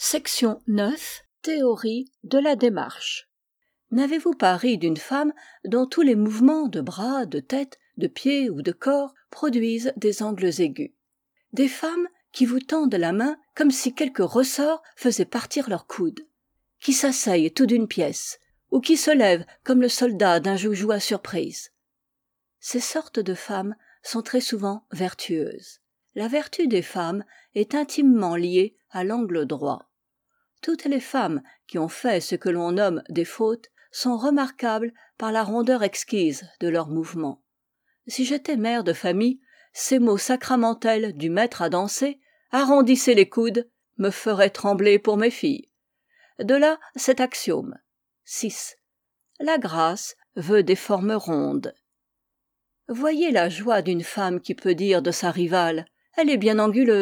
Section 9. Théorie de la démarche. N'avez-vous pas ri d'une femme dont tous les mouvements de bras, de tête, de pieds ou de corps produisent des angles aigus? Des femmes qui vous tendent la main comme si quelque ressort faisait partir leur coude, qui s'asseyent tout d'une pièce, ou qui se lèvent comme le soldat d'un joujou à surprise. Ces sortes de femmes sont très souvent vertueuses. La vertu des femmes est intimement liée à l'angle droit. Toutes les femmes qui ont fait ce que l'on nomme des fautes sont remarquables par la rondeur exquise de leurs mouvements. Si j'étais mère de famille, ces mots sacramentels du maître à danser, arrondissez les coudes, me feraient trembler pour mes filles. De là cet axiome. 6. La grâce veut des formes rondes. Voyez la joie d'une femme qui peut dire de sa rivale « Elle est bien anguleuse ».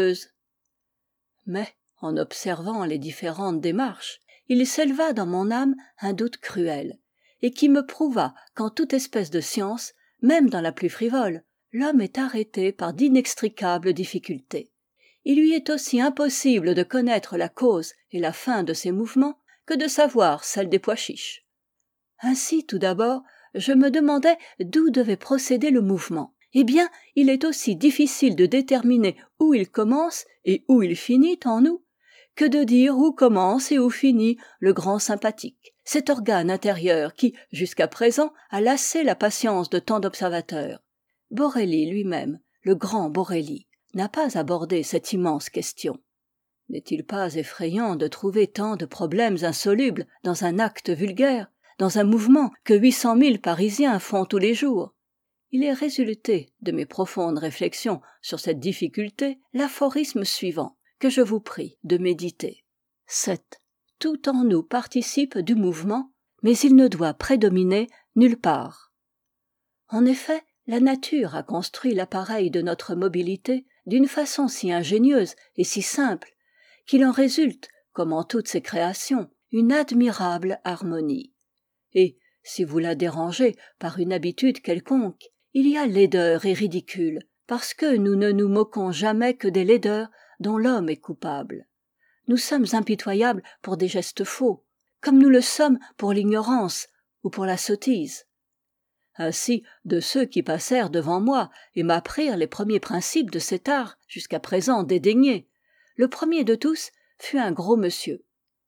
Mais, en observant les différentes démarches, il s'éleva dans mon âme un doute cruel, et qui me prouva qu'en toute espèce de science, même dans la plus frivole, l'homme est arrêté par d'inextricables difficultés. Il lui est aussi impossible de connaître la cause et la fin de ses mouvements que de savoir celle des pois chiches. Ainsi, tout d'abord, je me demandais d'où devait procéder le mouvement. Eh bien, il est aussi difficile de déterminer où il commence et où il finit en nous que de dire où commence et où finit le grand sympathique, cet organe intérieur qui, jusqu'à présent, a lassé la patience de tant d'observateurs. Borelli lui-même, le grand Borelli, n'a pas abordé cette immense question. N'est-il pas effrayant de trouver tant de problèmes insolubles dans un acte vulgaire, dans un mouvement que 800 000 Parisiens font tous les jours? Il est résulté de mes profondes réflexions sur cette difficulté l'aphorisme suivant, que je vous prie de méditer. 7. Tout en nous participe du mouvement, mais il ne doit prédominer nulle part. En effet, la nature a construit l'appareil de notre mobilité d'une façon si ingénieuse et si simple qu'il en résulte, comme en toutes ses créations, une admirable harmonie. Et, si vous la dérangez par une habitude quelconque, il y a laideur et ridicule, parce que nous ne nous moquons jamais que des laideurs dont l'homme est coupable. Nous sommes impitoyables pour des gestes faux, comme nous le sommes pour l'ignorance ou pour la sottise. Ainsi, de ceux qui passèrent devant moi et m'apprirent les premiers principes de cet art, jusqu'à présent dédaigné, le premier de tous fut un gros monsieur.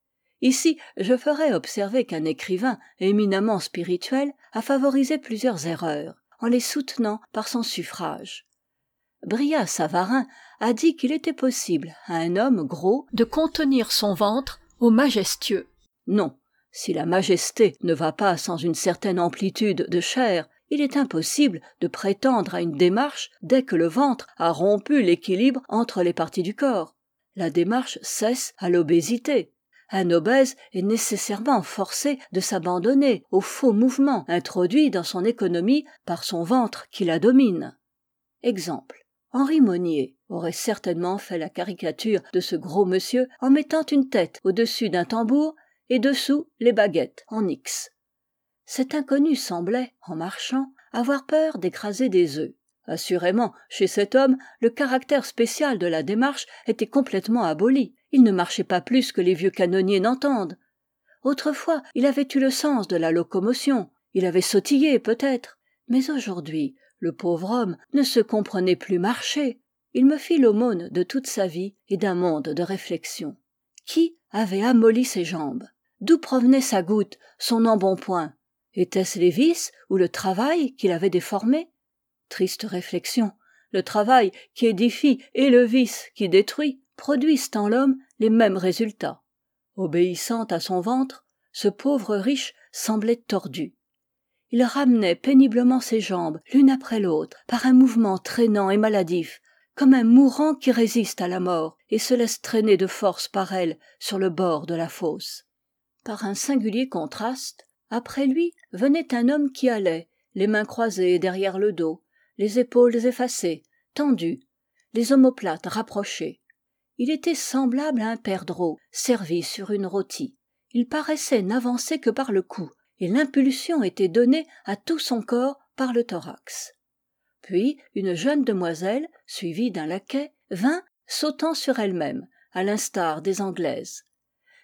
Ici, je ferai observer qu'un écrivain éminemment spirituel a favorisé plusieurs erreurs, en les soutenant par son suffrage. Brillat-Savarin a dit qu'il était possible à un homme gros de contenir son ventre au majestueux. Non, si la majesté ne va pas sans une certaine amplitude de chair, il est impossible de prétendre à une démarche dès que le ventre a rompu l'équilibre entre les parties du corps. La démarche cesse à l'obésité. Un obèse est nécessairement forcé de s'abandonner aux faux mouvements introduits dans son économie par son ventre qui la domine. Exemple. Henri Monnier aurait certainement fait la caricature de ce gros monsieur en mettant une tête au-dessus d'un tambour et dessous les baguettes en X. Cet inconnu semblait, en marchant, avoir peur d'écraser des œufs. Assurément, chez cet homme, le caractère spécial de la démarche était complètement aboli. Il ne marchait pas plus que les vieux canonniers n'entendent. Autrefois, il avait eu le sens de la locomotion. Il avait sautillé, peut-être. Mais aujourd'hui, le pauvre homme ne se comprenait plus marcher. Il me fit l'aumône de toute sa vie et d'un monde de réflexion. Qui avait amolli ses jambes? D'où provenait sa goutte, son embonpoint? Était-ce les vices ou le travail qui l'avait déformé? Triste réflexion. Le travail qui édifie et le vice qui détruit produisent en l'homme les mêmes résultats. Obéissant à son ventre, ce pauvre riche semblait tordu. Il ramenait péniblement ses jambes l'une après l'autre par un mouvement traînant et maladif, comme un mourant qui résiste à la mort et se laisse traîner de force par elle sur le bord de la fosse. Par un singulier contraste, après lui venait un homme qui allait, les mains croisées derrière le dos, les épaules effacées, tendues, les omoplates rapprochées. Il était semblable à un perdreau servi sur une rôtie. Il paraissait n'avancer que par le cou, et l'impulsion était donnée à tout son corps par le thorax. Puis une jeune demoiselle, suivie d'un laquais, vint, sautant sur elle-même, à l'instar des Anglaises.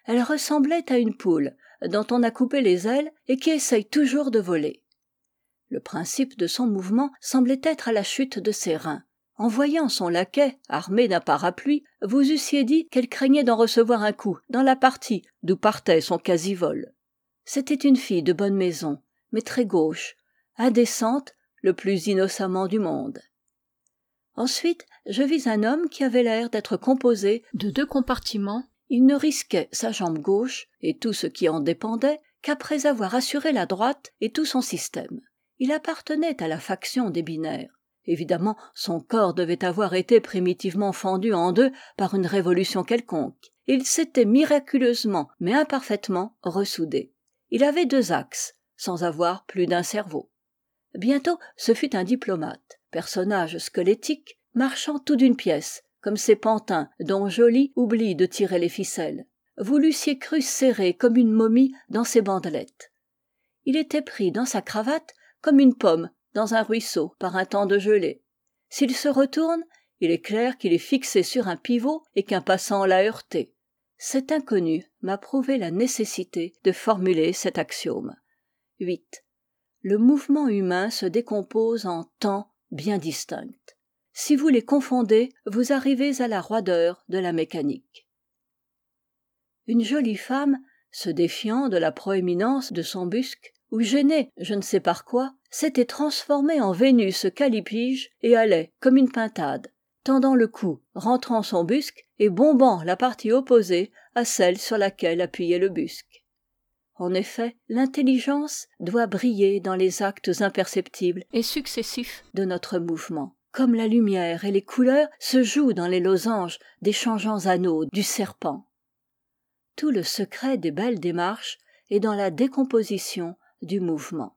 Elle ressemblait à une poule dont on a coupé les ailes et qui essaye toujours de voler. Le principe de son mouvement semblait être à la chute de ses reins. En voyant son laquais armé d'un parapluie, vous eussiez dit qu'elle craignait d'en recevoir un coup dans la partie d'où partait son quasi-vol. C'était une fille de bonne maison, mais très gauche, indécente le plus innocemment du monde. Ensuite, je vis un homme qui avait l'air d'être composé de 2 compartiments. Il ne risquait sa jambe gauche et tout ce qui en dépendait qu'après avoir assuré la droite et tout son système. Il appartenait à la faction des binaires. Évidemment, son corps devait avoir été primitivement fendu en 2 par une révolution quelconque. Il s'était miraculeusement mais imparfaitement ressoudé. Il avait 2 axes, sans avoir plus d'un cerveau. Bientôt, ce fut un diplomate, personnage squelettique, marchant tout d'une pièce, comme ces pantins dont Joly oublie de tirer les ficelles. Vous l'eussiez cru serré comme une momie dans ses bandelettes. Il était pris dans sa cravate comme une pomme dans un ruisseau par un temps de gelée. S'il se retourne, il est clair qu'il est fixé sur un pivot et qu'un passant l'a heurté. Cet inconnu m'a prouvé la nécessité de formuler cet axiome. 8. Le mouvement humain se décompose en temps bien distincts. Si vous les confondez, vous arrivez à la roideur de la mécanique. Une jolie femme, se défiant de la proéminence de son busc, ou gênée je ne sais par quoi, s'était transformée en Vénus callipyge et allait, comme une pintade, tendant le cou, rentrant son busc et bombant la partie opposée à celle sur laquelle appuyait le busc. En effet, l'intelligence doit briller dans les actes imperceptibles et successifs de notre mouvement, comme la lumière et les couleurs se jouent dans les losanges des changeants anneaux du serpent. Tout le secret des belles démarches est dans la décomposition du mouvement.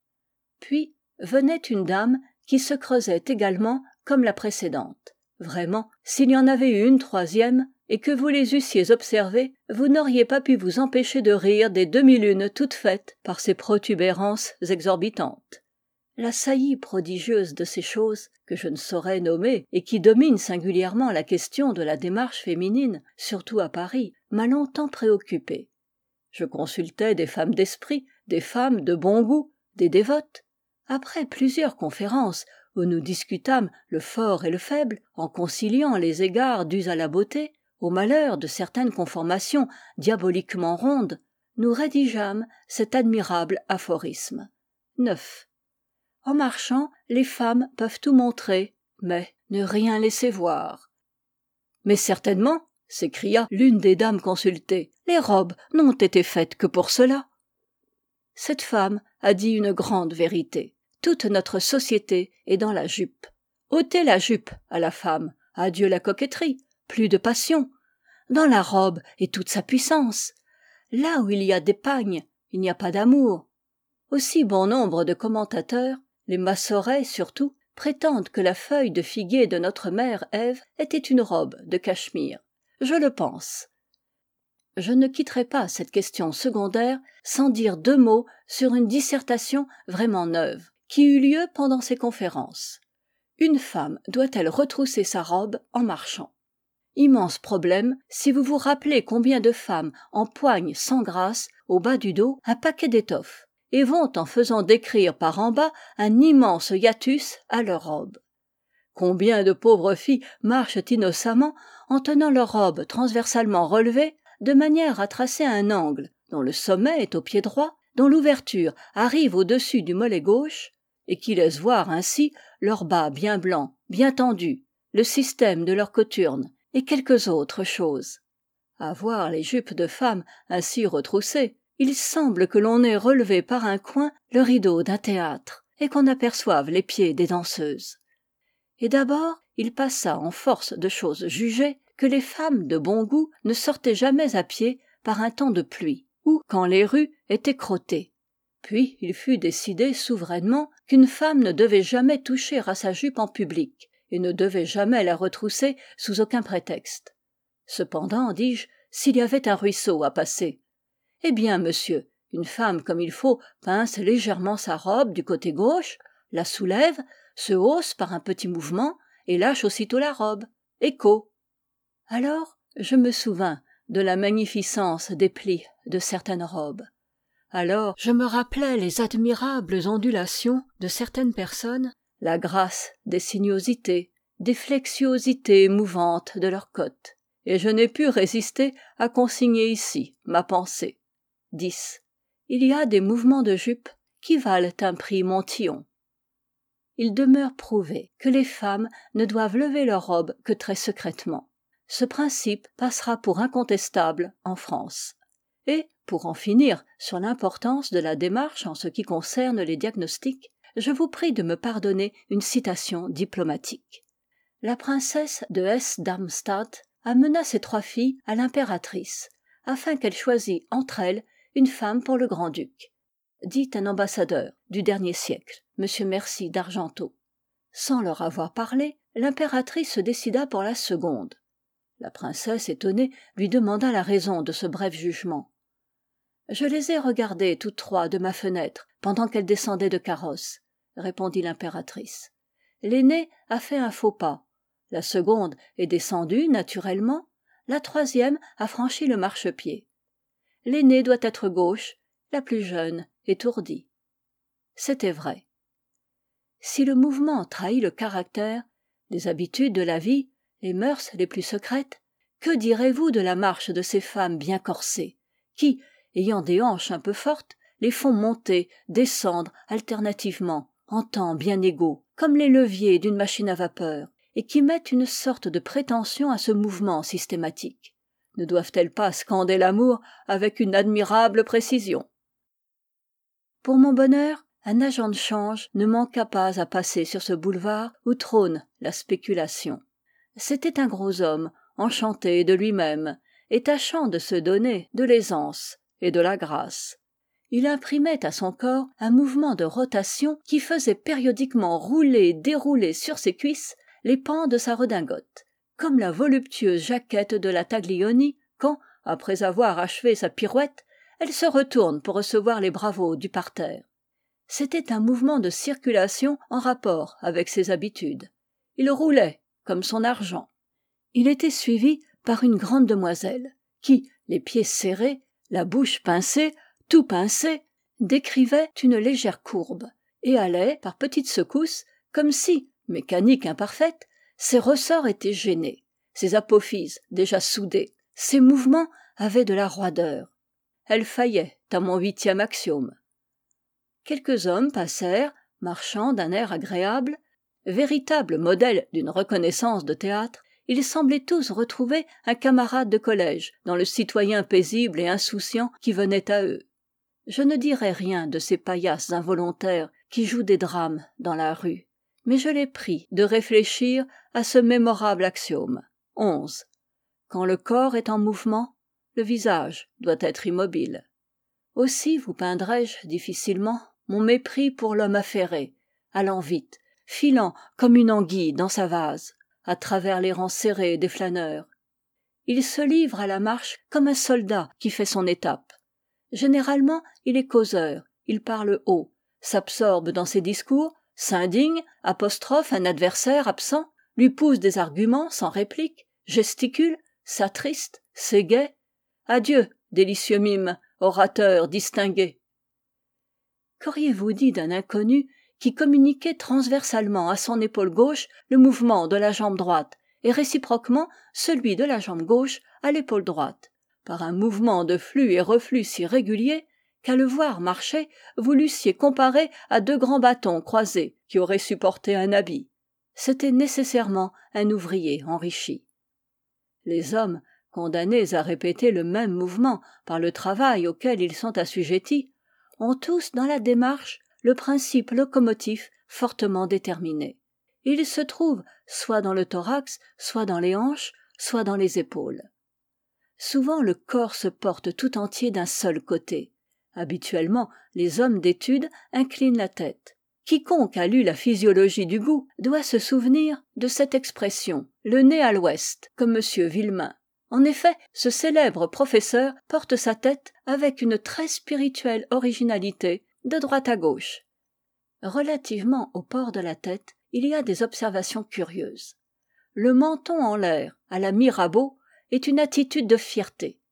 Puis venait une dame qui se creusait également comme la précédente. Vraiment, s'il y en avait eu une 3e, et que vous les eussiez observées, vous n'auriez pas pu vous empêcher de rire des 2001 toutes faites par ces protubérances exorbitantes. La saillie prodigieuse de ces choses, que je ne saurais nommer et qui domine singulièrement la question de la démarche féminine, surtout à Paris, m'a longtemps préoccupé. Je consultais des femmes d'esprit, des femmes de bon goût, des dévotes. Après plusieurs conférences où nous discutâmes le fort et le faible, en conciliant les égards dus à la beauté, au malheur de certaines conformations diaboliquement rondes, nous rédigeâmes cet admirable aphorisme. 9. En marchant, les femmes peuvent tout montrer, mais ne rien laisser voir. Mais certainement, s'écria l'une des dames consultées, les robes n'ont été faites que pour cela. Cette femme a dit une grande vérité. Toute notre société est dans la jupe. Ôtez la jupe à la femme, adieu la coquetterie, plus de passion. Dans la robe est toute sa puissance. Là où il y a des pagnes, il n'y a pas d'amour. Aussi bon nombre de commentateurs, les Massorets surtout, prétendent que la feuille de figuier de notre mère Ève était une robe de cachemire. Je le pense. Je ne quitterai pas cette question secondaire sans dire 2 mots sur une dissertation vraiment neuve, qui eut lieu pendant ces conférences. Une femme doit-elle retrousser sa robe en marchant ? Immense problème si vous vous rappelez combien de femmes empoignent sans grâce, au bas du dos, un paquet d'étoffes, et vont en faisant décrire par en bas un immense hiatus à leur robe. Combien de pauvres filles marchent innocemment en tenant leur robe transversalement relevée, de manière à tracer un angle dont le sommet est au pied droit, dont l'ouverture arrive au-dessus du mollet gauche, et qui laisse voir ainsi leur bas bien blanc, bien tendu, le système de leur cothurne, et quelques autres choses. À voir les jupes de femmes ainsi retroussées, il semble que l'on ait relevé par un coin le rideau d'un théâtre, et qu'on aperçoive les pieds des danseuses. Et d'abord, il passa en force de choses jugées que les femmes de bon goût ne sortaient jamais à pied par un temps de pluie, ou quand les rues étaient crottées. Puis il fut décidé souverainement qu'une femme ne devait jamais toucher à sa jupe en public, et ne devait jamais la retrousser sous aucun prétexte. Cependant, dis-je, s'il y avait un ruisseau à passer. Eh bien, monsieur, une femme comme il faut pince légèrement sa robe du côté gauche, la soulève, se hausse par un petit mouvement, et lâche aussitôt la robe. Écho. Alors, je me souvins de la magnificence des plis de certaines robes. Alors je me rappelais les admirables ondulations de certaines personnes, la grâce des sinuosités, des flexuosités mouvantes de leurs côtes, et je n'ai pu résister à consigner ici ma pensée. 10. Il y a des mouvements de jupe qui valent un prix Montyon. Il demeure prouvé que les femmes ne doivent lever leurs robes que très secrètement. Ce principe passera pour incontestable en France. Et, pour en finir sur l'importance de la démarche en ce qui concerne les diagnostics, je vous prie de me pardonner une citation diplomatique. La princesse de Hesse-Darmstadt amena ses 3 filles à l'impératrice, afin qu'elle choisît entre elles une femme pour le grand-duc, dit un ambassadeur du dernier siècle, M. Mercy d'Argenteau. Sans leur avoir parlé, l'impératrice se décida pour la seconde. La princesse, étonnée, lui demanda la raison de ce bref jugement. « Je les ai regardées toutes 3 de ma fenêtre pendant qu'elles descendaient de carrosse, » répondit l'impératrice. « L'aînée a fait un faux pas, la seconde est descendue naturellement, la 3e a franchi le marchepied. L'aînée doit être gauche, la plus jeune étourdie. » C'était vrai. Si le mouvement trahit le caractère, les habitudes de la vie, les mœurs les plus secrètes, que direz-vous de la marche de ces femmes bien corsées, qui, ayant des hanches un peu fortes, les font monter, descendre alternativement, en temps bien égaux, comme les leviers d'une machine à vapeur, et qui mettent une sorte de prétention à ce mouvement systématique? Ne doivent-elles pas scander l'amour avec une admirable précision? Pour mon bonheur, un agent de change ne manqua pas à passer sur ce boulevard où trône la spéculation. C'était un gros homme, enchanté de lui-même, et tâchant de se donner de l'aisance et de la grâce. Il imprimait à son corps un mouvement de rotation qui faisait périodiquement rouler et dérouler sur ses cuisses les pans de sa redingote, comme la voluptueuse jaquette de la Taglioni quand, après avoir achevé sa pirouette, elle se retourne pour recevoir les bravos du parterre. C'était un mouvement de circulation en rapport avec ses habitudes. Il roulait comme son argent. Il était suivi par une grande demoiselle qui, les pieds serrés, la bouche pincée, tout pincé, décrivait une légère courbe et allait par petites secousses comme si, mécanique imparfaite, ses ressorts étaient gênés, ses apophyses déjà soudées, ses mouvements avaient de la roideur. Elle faillait à mon 8e axiome. Quelques hommes passèrent, marchant d'un air agréable. Véritables modèles d'une reconnaissance de théâtre, ils semblaient tous retrouver un camarade de collège dans le citoyen paisible et insouciant qui venait à eux. Je ne dirai rien de ces paillasses involontaires qui jouent des drames dans la rue, mais je les prie de réfléchir à ce mémorable axiome. 11. Quand le corps est en mouvement, le visage doit être immobile. Aussi vous peindrai-je difficilement mon mépris pour l'homme affairé, allant vite, filant comme une anguille dans sa vase, à travers les rangs serrés des flâneurs. Il se livre à la marche comme un soldat qui fait son étape. Généralement, il est causeur, il parle haut, s'absorbe dans ses discours, s'indigne, apostrophe un adversaire absent, lui pousse des arguments sans réplique, gesticule, s'attriste, s'égaie. Adieu, délicieux mime, orateur distingué. Qu'auriez-vous dit d'un inconnu qui communiquait transversalement à son épaule gauche le mouvement de la jambe droite et réciproquement celui de la jambe gauche à l'épaule droite, par un mouvement de flux et reflux si régulier qu'à le voir marcher vous l'eussiez comparé à 2 grands bâtons croisés qui auraient supporté un habit? C'était nécessairement un ouvrier enrichi. Les hommes, condamnés à répéter le même mouvement par le travail auquel ils sont assujettis, ont tous dans la démarche le principe locomotif fortement déterminé. Il se trouve soit dans le thorax, soit dans les hanches, soit dans les épaules. Souvent le corps se porte tout entier d'un seul côté. Habituellement, les hommes d'étude inclinent la tête. Quiconque a lu la physiologie du goût doit se souvenir de cette expression « le nez à l'ouest », comme M. Villemain. En effet, ce célèbre professeur porte sa tête avec une très spirituelle originalité de droite à gauche. Relativement au port de la tête, il y a des observations curieuses. Le menton en l'air, à la Mirabeau, est une attitude de fierté,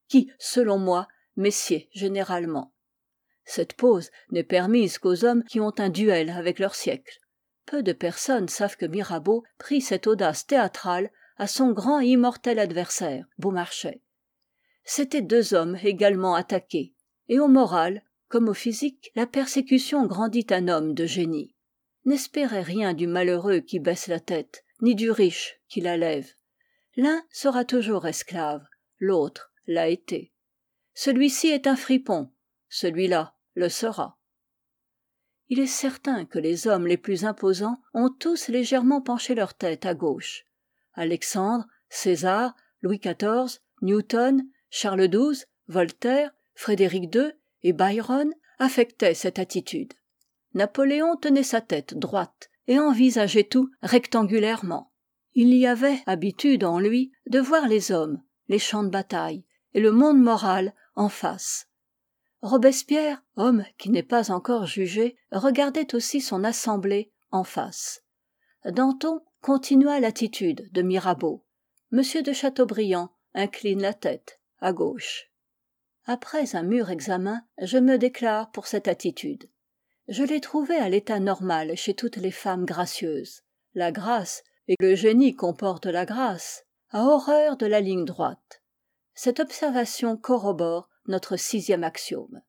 qui, selon moi, messied généralement. Cette pose n'est permise qu'aux hommes qui ont un duel avec leur siècle. Peu de personnes savent que Mirabeau prit cette audace théâtrale à son grand et immortel adversaire, Beaumarchais. C'étaient deux hommes également attaqués, et au moral, comme au physique, la persécution grandit un homme de génie. N'espérez rien du malheureux qui baisse la tête, ni du riche qui la lève. L'un sera toujours esclave, l'autre l'a été. Celui-ci est un fripon, celui-là le sera. Il est certain que les hommes les plus imposants ont tous légèrement penché leur tête à gauche. Alexandre, César, Louis XIV, Newton, Charles XII, Voltaire, Frédéric II et Byron affectaient cette attitude. Napoléon tenait sa tête droite et envisageait tout rectangulairement. Il y avait habitude en lui de voir les hommes, les champs de bataille et le monde moral en face. Robespierre, homme qui n'est pas encore jugé, regardait aussi son assemblée en face. Danton continua l'attitude de Mirabeau. M. de Chateaubriand incline la tête à gauche. Après un mûr examen, je me déclare pour cette attitude. Je l'ai trouvée à l'état normal chez toutes les femmes gracieuses. La grâce, et le génie comporte la grâce, a horreur de la ligne droite. Cette observation corrobore notre 6e axiome.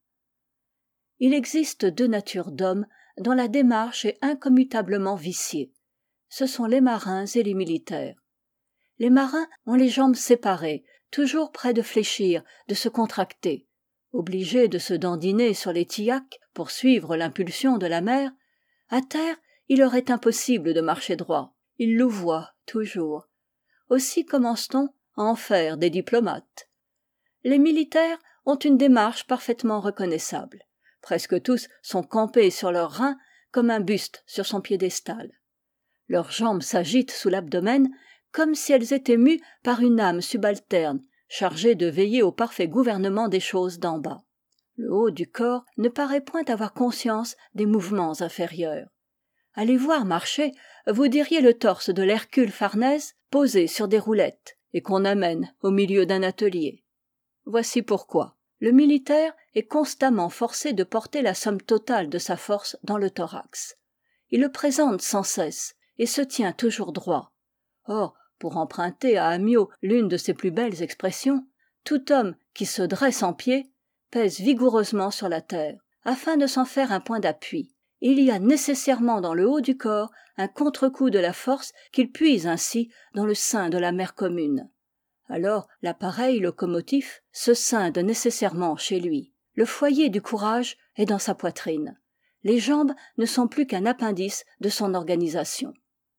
Il existe deux natures d'hommes dont la démarche est incommutablement viciée. Ce sont les marins et les militaires. Les marins ont les jambes séparées, toujours près de fléchir, de se contracter. Obligés de se dandiner sur les tillacs pour suivre l'impulsion de la mer, à terre, il leur est impossible de marcher droit. Ils louvoient toujours. Aussi commence-t-on à en faire des diplomates. Les militaires ont une démarche parfaitement reconnaissable. Presque tous sont campés sur leurs reins comme un buste sur son piédestal. Leurs jambes s'agitent sous l'abdomen comme si elles étaient mues par une âme subalterne chargée de veiller au parfait gouvernement des choses d'en bas. Le haut du corps ne paraît point avoir conscience des mouvements inférieurs. À les voir marcher, vous diriez le torse de l'Hercule Farnèse posé sur des roulettes et qu'on amène au milieu d'un atelier. Voici pourquoi. Le militaire est constamment forcé de porter la somme totale de sa force dans le thorax. Il le présente sans cesse et se tient toujours droit. Or, pour emprunter à Amyot l'une de ses plus belles expressions, tout homme qui se dresse en pied pèse vigoureusement sur la terre, afin de s'en faire un point d'appui. Il y a nécessairement dans le haut du corps un contre-coup de la force qu'il puise ainsi dans le sein de la mère commune. Alors l'appareil locomotif se scinde nécessairement chez lui. Le foyer du courage est dans sa poitrine. Les jambes ne sont plus qu'un appendice de son organisation.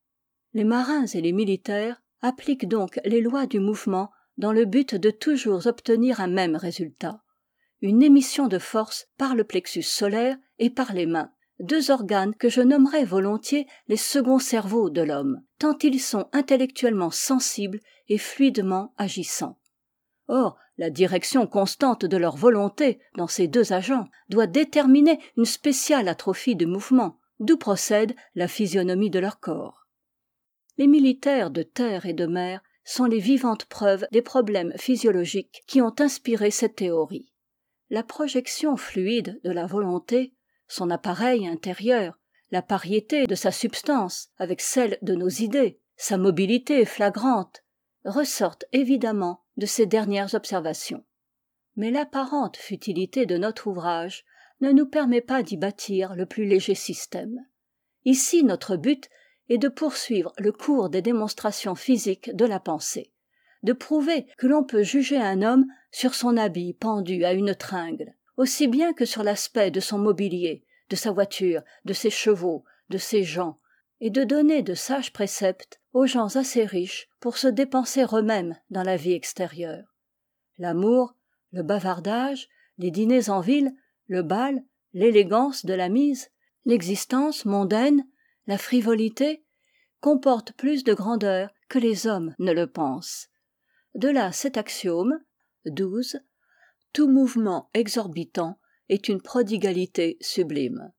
Les marins et les militaires appliquent donc les lois du mouvement dans le but de toujours obtenir un même résultat. Une émission de force par le plexus solaire et par les mains, deux organes que je nommerais volontiers les seconds cerveaux de l'homme, tant ils sont intellectuellement sensibles et fluidement agissants. Or, la direction constante de leur volonté dans ces deux agents doit déterminer une spéciale atrophie du mouvement, d'où procède la physionomie de leur corps. Les militaires de terre et de mer sont les vivantes preuves des problèmes physiologiques qui ont inspiré cette théorie. La projection fluide de la volonté, son appareil intérieur, la pariété de sa substance avec celle de nos idées, sa mobilité flagrante, ressortent évidemment de ces dernières observations. Mais l'apparente futilité de notre ouvrage ne nous permet pas d'y bâtir le plus léger système. Ici, notre but est de poursuivre le cours des démonstrations physiques de la pensée, de prouver que l'on peut juger un homme sur son habit pendu à une tringle, aussi bien que sur l'aspect de son mobilier, de sa voiture, de ses chevaux, de ses gens, et de donner de sages préceptes aux gens assez riches pour se dépenser eux-mêmes dans la vie extérieure. L'amour, le bavardage, les dîners en ville, le bal, l'élégance de la mise, l'existence mondaine, la frivolité, comportent plus de grandeur que les hommes ne le pensent. De là cet axiome, 12, tout mouvement exorbitant est une prodigalité sublime.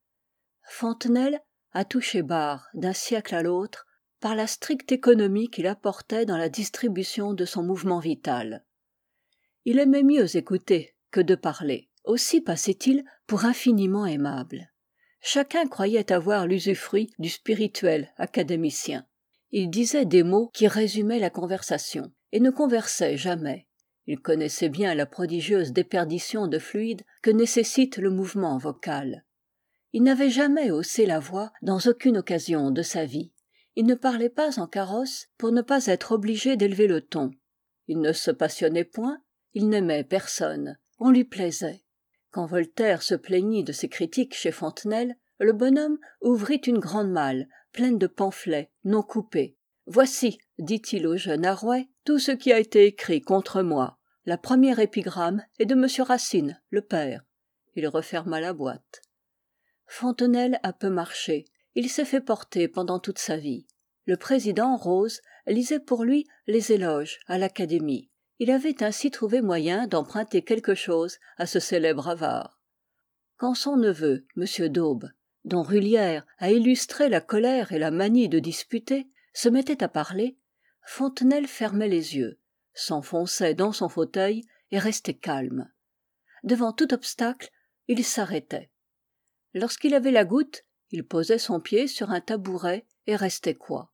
Fontenelle a touché barre d'un siècle à l'autre par la stricte économie qu'il apportait dans la distribution de son mouvement vital. Il aimait mieux écouter que de parler. Aussi passait-il pour infiniment aimable. Chacun croyait avoir l'usufruit du spirituel académicien. Il disait des mots qui résumaient la conversation, et ne conversait jamais. Il connaissait bien la prodigieuse déperdition de fluide que nécessite le mouvement vocal. Il n'avait jamais haussé la voix dans aucune occasion de sa vie. Il ne parlait pas en carrosse pour ne pas être obligé d'élever le ton. Il ne se passionnait point, il n'aimait personne, on lui plaisait. Quand Voltaire se plaignit de ses critiques chez Fontenelle, le bonhomme ouvrit une grande malle, pleine de pamphlets, non coupés. « Voici, dit-il au jeune Arouet, tout ce qui a été écrit contre moi. La première épigramme est de M. Racine, le père. » Il referma la boîte. Fontenelle a peu marché. Il s'est fait porter pendant toute sa vie. Le président Rose lisait pour lui les éloges à l'Académie. Il avait ainsi trouvé moyen d'emprunter quelque chose à ce célèbre avare. Quand son neveu, M. d'Aube, dont Rulhière a illustré la colère et la manie de disputer, se mettait à parler, Fontenelle fermait les yeux, s'enfonçait dans son fauteuil et restait calme. Devant tout obstacle, il s'arrêtait. Lorsqu'il avait la goutte, il posait son pied sur un tabouret et restait coi.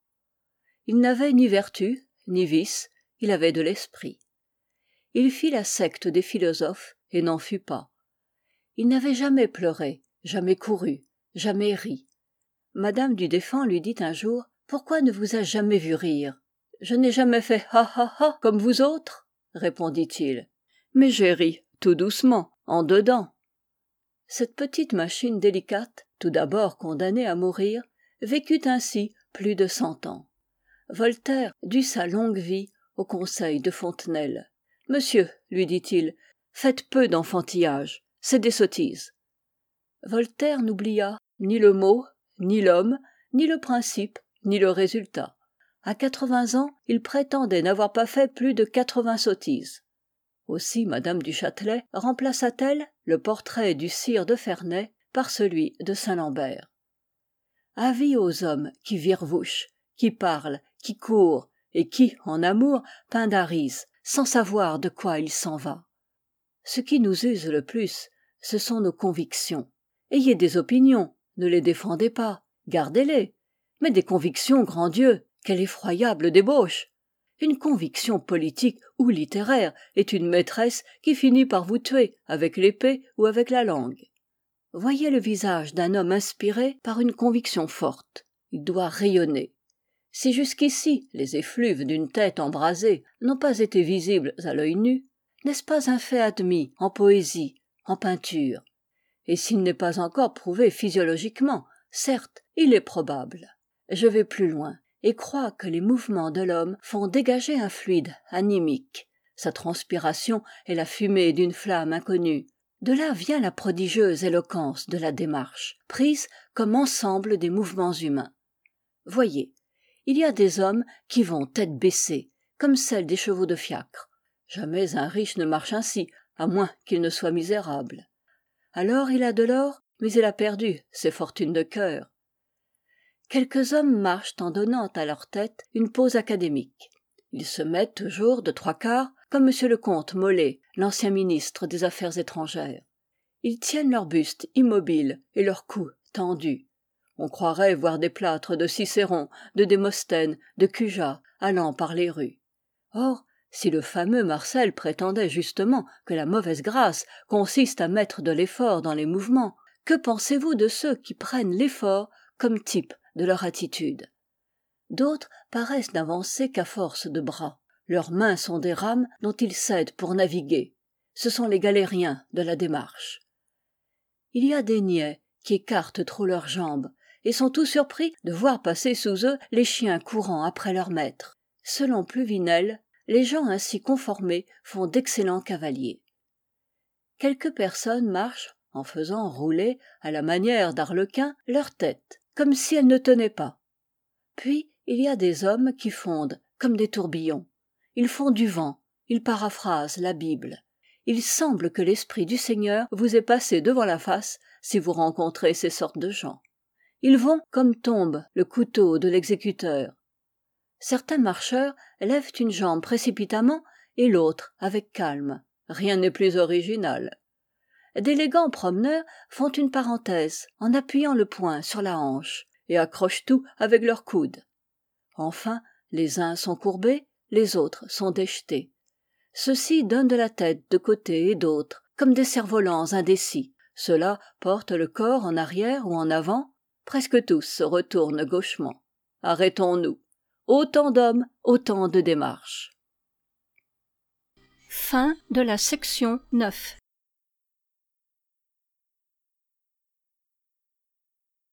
Il n'avait ni vertu, ni vice, il avait de l'esprit. Il fit la secte des philosophes et n'en fut pas. Il n'avait jamais pleuré, jamais couru, jamais ri. Madame du Deffand lui dit un jour « Pourquoi ne vous ai-je jamais vu rire ?»« Je n'ai jamais fait ha ha ha comme vous autres, » répondit-il. « Mais j'ai ri, tout doucement, en dedans. » Cette petite machine délicate, tout d'abord condamnée à mourir, vécut ainsi plus de 100 ans. Voltaire dut sa longue vie au conseil de Fontenelle. « Monsieur, lui dit-il, faites peu d'enfantillage, c'est des sottises. » Voltaire n'oublia ni le mot, ni l'homme, ni le principe, ni le résultat. À 80 ans, il prétendait n'avoir pas fait plus de 80 sottises. Aussi madame du Châtelet remplaça-t-elle le portrait du sire de Ferney par celui de Saint-Lambert. Avis aux hommes qui virvouchent, qui parlent, qui courent, et qui, en amour, pindarisent, sans savoir de quoi il s'en va. Ce qui nous use le plus, ce sont nos convictions. Ayez des opinions, ne les défendez pas, gardez-les. Mais des convictions, grand Dieu, quelle effroyable débauche! Une conviction politique ou littéraire est une maîtresse qui finit par vous tuer avec l'épée ou avec la langue. Voyez le visage d'un homme inspiré par une conviction forte. Il doit rayonner. Si jusqu'ici les effluves d'une tête embrasée n'ont pas été visibles à l'œil nu, n'est-ce pas un fait admis en poésie, en peinture? Et s'il n'est pas encore prouvé physiologiquement, certes, il est probable. Je vais plus loin et crois que les mouvements de l'homme font dégager un fluide animique. Sa transpiration est la fumée d'une flamme inconnue. De là vient la prodigieuse éloquence de la démarche, prise comme ensemble des mouvements humains. Voyez, il y a des hommes qui vont tête baissée, comme celle des chevaux de fiacre. Jamais un riche ne marche ainsi, à moins qu'il ne soit misérable. Alors il a de l'or, mais il a perdu ses fortunes de cœur. Quelques hommes marchent en donnant à leur tête une pose académique. Ils se mettent toujours de trois quarts, comme M. le comte Molé, l'ancien ministre des Affaires étrangères. Ils tiennent leur buste immobile et leur cou tendu. On croirait voir des plâtres de Cicéron, de Démosthène, de Cujas, allant par les rues. Or, si le fameux Marcel prétendait justement que la mauvaise grâce consiste à mettre de l'effort dans les mouvements, que pensez-vous de ceux qui prennent l'effort comme type de leur attitude? D'autres paraissent n'avancer qu'à force de bras. Leurs mains sont des rames dont ils s'aident pour naviguer. Ce sont les galériens de la démarche. Il y a des niais qui écartent trop leurs jambes et sont tout surpris de voir passer sous eux les chiens courant après leur maître. Selon Pluvinel, les gens ainsi conformés font d'excellents cavaliers. Quelques personnes marchent en faisant rouler, à la manière d'Arlequin, leur tête, comme si elle ne tenait pas. Puis il y a des hommes qui fondent comme des tourbillons. Ils font du vent, ils paraphrasent la Bible. Il semble que l'Esprit du Seigneur vous ait passé devant la face si vous rencontrez ces sortes de gens. Ils vont comme tombe le couteau de l'exécuteur. Certains marcheurs lèvent une jambe précipitamment et l'autre avec calme, rien n'est plus original. D'élégants promeneurs font une parenthèse en appuyant le poing sur la hanche et accrochent tout avec leurs coudes. Enfin, les uns sont courbés, les autres sont déjetés. Ceux-ci donnent de la tête de côté et d'autre, comme des cerfs-volants indécis. Ceux-là portent le corps en arrière ou en avant. Presque tous se retournent gauchement. Arrêtons-nous. Autant d'hommes, autant de démarches. Fin de la section 9.